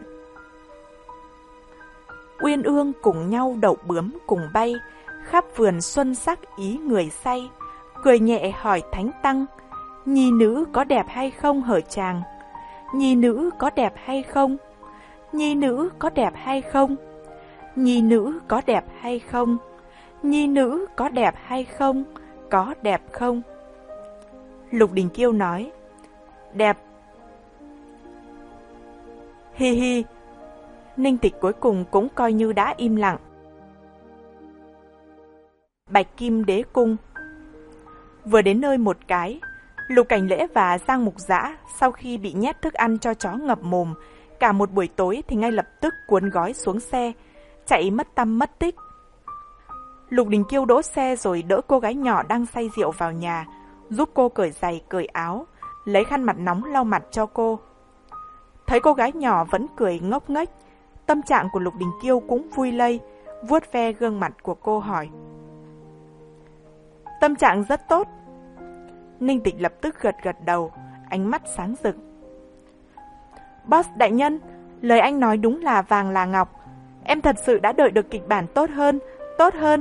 Uyên ương cùng nhau đậu bướm cùng bay, khắp vườn xuân sắc ý người say, cười nhẹ hỏi thánh tăng, nhi nữ có đẹp hay không hở chàng? Nhi nữ có đẹp hay không? Nhi nữ có đẹp hay không? Nhi nữ có đẹp hay không? Nhi nữ có đẹp hay không? Có đẹp không? Lục Đình Kiêu nói, đẹp. Hi hi. Ninh Tịch cuối cùng cũng coi như đã im lặng. Bạch Kim Đế Cung. Vừa đến nơi một cái, Lục Cảnh Lễ và Giang Mục Dã sau khi bị nhét thức ăn cho chó ngập mồm, cả một buổi tối thì ngay lập tức cuốn gói xuống xe, chạy mất tăm mất tích. Lục Đình Kiêu đỗ xe rồi đỡ cô gái nhỏ đang say rượu vào nhà, giúp cô cởi giày cởi áo, lấy khăn mặt nóng lau mặt cho cô. Thấy cô gái nhỏ vẫn cười ngốc nghếch, tâm trạng của Lục Đình Kiêu cũng vui lây, vuốt ve gương mặt của cô hỏi. Tâm trạng rất tốt. Ninh Tịch lập tức gật gật đầu, ánh mắt sáng rực. Boss đại nhân, lời anh nói đúng là vàng là ngọc. Em thật sự đã đợi được kịch bản tốt hơn, tốt hơn.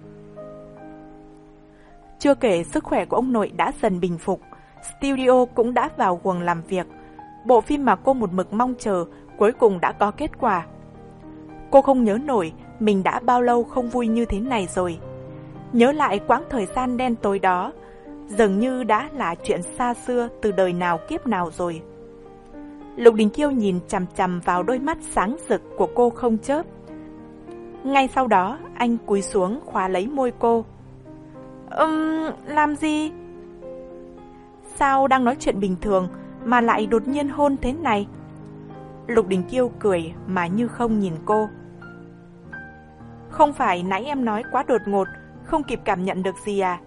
Chưa kể sức khỏe của ông nội đã dần bình phục, studio cũng đã vào guồng làm việc. Bộ phim mà cô một mực mong chờ cuối cùng đã có kết quả. Cô không nhớ nổi mình đã bao lâu không vui như thế này rồi. Nhớ lại quãng thời gian đen tối đó, dường như đã là chuyện xa xưa từ đời nào kiếp nào rồi. Lục Đình Kiêu nhìn chằm chằm vào đôi mắt sáng rực của cô không chớp. Ngay sau đó, anh cúi xuống khóa lấy môi cô. Ừm, làm gì? Sao đang nói chuyện bình thường mà lại đột nhiên hôn thế này? Lục Đình Kiêu cười mà như không nhìn cô. Không phải nãy em nói quá đột ngột, không kịp cảm nhận được gì à?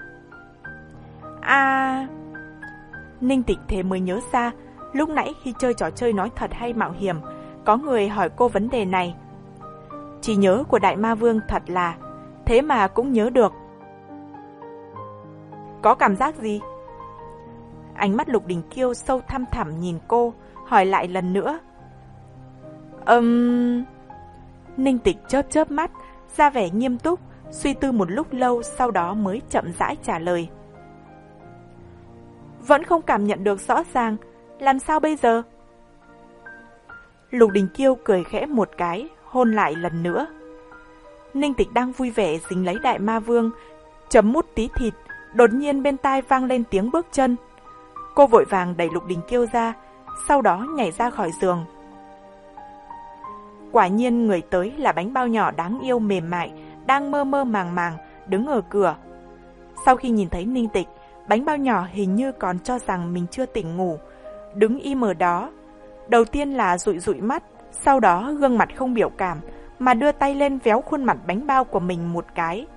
À... Ninh Tịch thế mới nhớ ra, lúc nãy khi chơi trò chơi nói thật hay mạo hiểm, có người hỏi cô vấn đề này. Trí nhớ của Đại Ma Vương thật là, thế mà cũng nhớ được. Có cảm giác gì? Ánh mắt Lục Đình Kiêu sâu thăm thẳm nhìn cô, hỏi lại lần nữa. Ừm... Um... Ninh Tịch chớp chớp mắt, ra vẻ nghiêm túc, suy tư một lúc lâu sau đó mới chậm rãi trả lời. Vẫn không cảm nhận được rõ ràng, làm sao bây giờ? Lục Đình Kiêu cười khẽ một cái, hôn lại lần nữa. Ninh Tịch đang vui vẻ dính lấy Đại Ma Vương, chấm mút tí thịt, đột nhiên bên tai vang lên tiếng bước chân. Cô vội vàng đẩy Lục Đình Kiêu ra, sau đó nhảy ra khỏi giường. Quả nhiên người tới là bánh bao nhỏ đáng yêu mềm mại, đang mơ mơ màng màng, đứng ở cửa. Sau khi nhìn thấy Ninh Tịch, bánh bao nhỏ hình như còn cho rằng mình chưa tỉnh ngủ, đứng im ở đó. Đầu tiên là dụi dụi mắt, sau đó gương mặt không biểu cảm, mà đưa tay lên véo khuôn mặt bánh bao của mình một cái.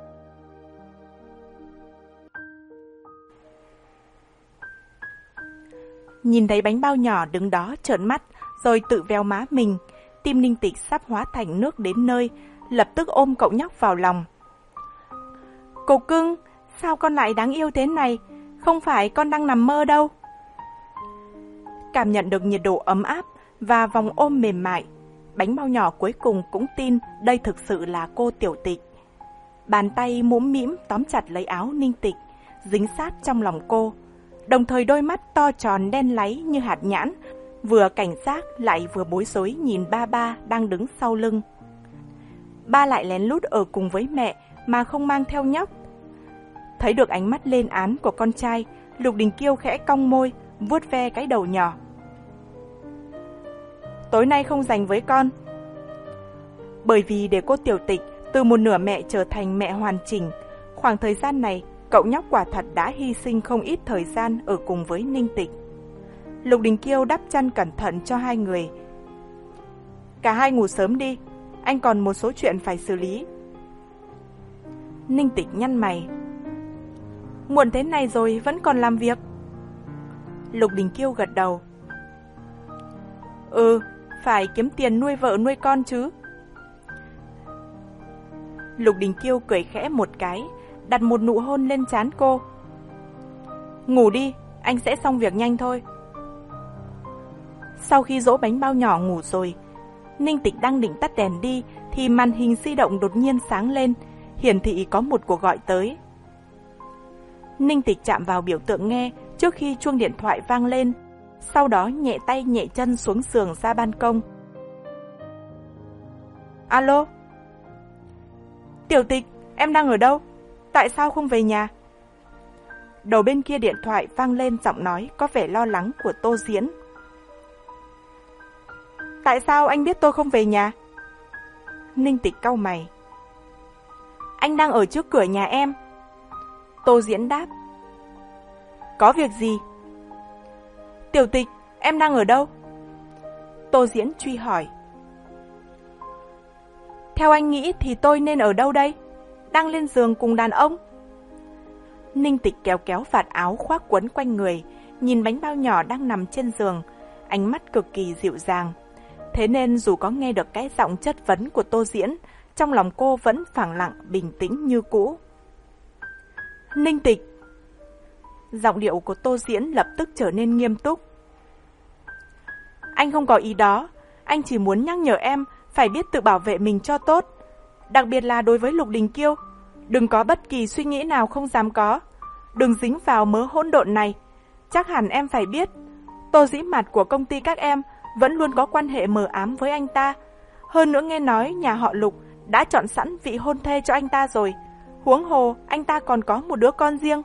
Nhìn thấy bánh bao nhỏ đứng đó trợn mắt, rồi tự véo má mình, tim Ninh Tịch sắp hóa thành nước đến nơi, lập tức ôm cậu nhóc vào lòng. Cô cưng, sao con lại đáng yêu thế này? Không phải con đang nằm mơ đâu. Cảm nhận được nhiệt độ ấm áp và vòng ôm mềm mại, bánh bao nhỏ cuối cùng cũng tin đây thực sự là cô Tiểu Tịch. Bàn tay mũm mĩm tóm chặt lấy áo Ninh Tịch, dính sát trong lòng cô, đồng thời đôi mắt to tròn đen láy như hạt nhãn, vừa cảnh giác lại vừa bối rối nhìn ba ba đang đứng sau lưng. Ba lại lén lút ở cùng với mẹ mà không mang theo nhóc. Thấy được ánh mắt lên án của con trai, Lục Đình Kiêu khẽ cong môi, vuốt ve cái đầu nhỏ. Tối nay không dành với con. Bởi vì để cô Tiểu Tịch từ một nửa mẹ trở thành mẹ hoàn chỉnh, khoảng thời gian này cậu nhóc quả thật đã hy sinh không ít thời gian ở cùng với Ninh Tịch. Lục Đình Kiêu đắp chăn cẩn thận cho hai người. Cả hai ngủ sớm đi, anh còn một số chuyện phải xử lý. Ninh Tịch nhăn mày. Muộn thế này rồi vẫn còn làm việc. Lục Đình Kiêu gật đầu. Ừ, phải kiếm tiền nuôi vợ nuôi con chứ. Lục Đình Kiêu cười khẽ một cái, đặt một nụ hôn lên trán cô. Ngủ đi, anh sẽ xong việc nhanh thôi. Sau khi dỗ bánh bao nhỏ ngủ rồi, Ninh Tịch đang định tắt đèn đi thì màn hình di động đột nhiên sáng lên, hiển thị có một cuộc gọi tới. Ninh Tịch chạm vào biểu tượng nghe trước khi chuông điện thoại vang lên, sau đó nhẹ tay nhẹ chân xuống giường ra ban công. Alo? Tiểu Tịch, em đang ở đâu? Tại sao không về nhà? Đầu bên kia điện thoại vang lên giọng nói có vẻ lo lắng của Tô Diễn. Tại sao anh biết tôi không về nhà? Ninh Tịch cau mày. Anh đang ở trước cửa nhà em. Tô Diễn đáp. Có việc gì? Tiểu Tịch, em đang ở đâu? Tô Diễn truy hỏi. Theo anh nghĩ thì tôi nên ở đâu đây? Đang lên giường cùng đàn ông. Ninh Tịch kéo kéo vạt áo khoác quấn quanh người, nhìn bánh bao nhỏ đang nằm trên giường, ánh mắt cực kỳ dịu dàng. Thế nên dù có nghe được cái giọng chất vấn của Tô Diễn, trong lòng cô vẫn phẳng lặng bình tĩnh như cũ. Ninh Tịch. Giọng điệu của Tô Diễn lập tức trở nên nghiêm túc. Anh không có ý đó, anh chỉ muốn nhắc nhở em phải biết tự bảo vệ mình cho tốt. Đặc biệt là đối với Lục Đình Kiêu, đừng có bất kỳ suy nghĩ nào không dám có. Đừng dính vào mớ hỗn độn này. Chắc hẳn em phải biết, Tô Dĩ Mạt của công ty các em vẫn luôn có quan hệ mờ ám với anh ta. Hơn nữa nghe nói nhà họ Lục đã chọn sẵn vị hôn thê cho anh ta rồi. Huống hồ anh ta còn có một đứa con riêng.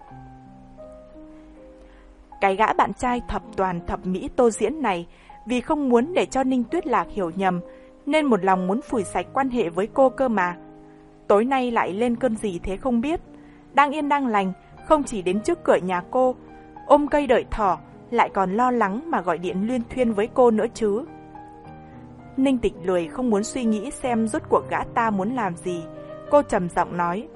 Cái gã bạn trai thập toàn thập mỹ Tô Diễn này, vì không muốn để cho Ninh Tuyết Lạc hiểu nhầm, nên một lòng muốn phủi sạch quan hệ với cô cơ mà. Tối nay lại lên cơn gì thế không biết. Đang yên đang lành, không chỉ đến trước cửa nhà cô, ôm cây đợi thỏ, lại còn lo lắng mà gọi điện luyên thuyên với cô nữa chứ. Ninh Tịch lười không muốn suy nghĩ xem rốt cuộc gã ta muốn làm gì. Cô trầm giọng nói.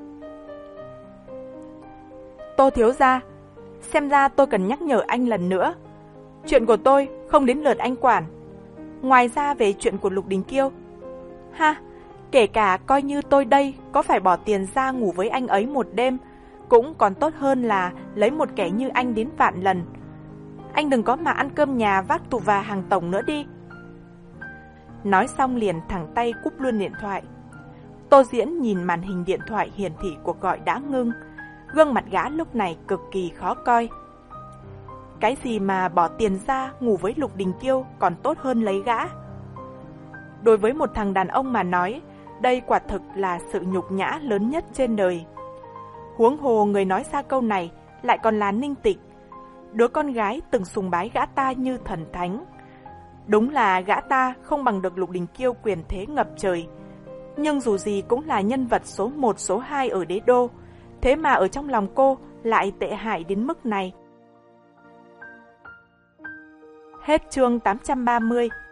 Tô thiếu gia, xem ra tôi cần nhắc nhở anh lần nữa. Chuyện của tôi không đến lượt anh quản. Ngoài ra về chuyện của Lục Đình Kiêu, ha, kể cả coi như tôi đây có phải bỏ tiền ra ngủ với anh ấy một đêm, cũng còn tốt hơn là lấy một kẻ như anh đến vạn lần. Anh đừng có mà ăn cơm nhà vác tù và hàng tổng nữa đi. Nói xong liền thẳng tay cúp luôn điện thoại. Tô Diễn nhìn màn hình điện thoại hiển thị cuộc gọi đã ngưng. Gương mặt gã lúc này cực kỳ khó coi. Cái gì mà bỏ tiền ra ngủ với Lục Đình Kiêu còn tốt hơn lấy gã. Đối với một thằng đàn ông mà nói, đây quả thực là sự nhục nhã lớn nhất trên đời. Huống hồ người nói ra câu này lại còn là Ninh Tịch, đứa con gái từng sùng bái gã ta như thần thánh. Đúng là gã ta không bằng được Lục Đình Kiêu quyền thế ngập trời, nhưng dù gì cũng là nhân vật số một số hai ở đế đô. Thế mà ở trong lòng cô lại tệ hại đến mức này. Hết chương tám trăm ba mươi.